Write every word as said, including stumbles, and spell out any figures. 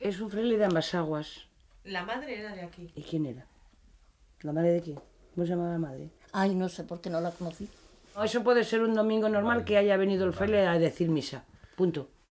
Es un fraile de ambas aguas. La madre era de aquí. ¿Y quién era? ¿La madre de quién? ¿Cómo se llamaba la madre? Ay, no sé, porque no la conocí. Eso puede ser un domingo normal que haya venido el fraile a decir misa. Punto.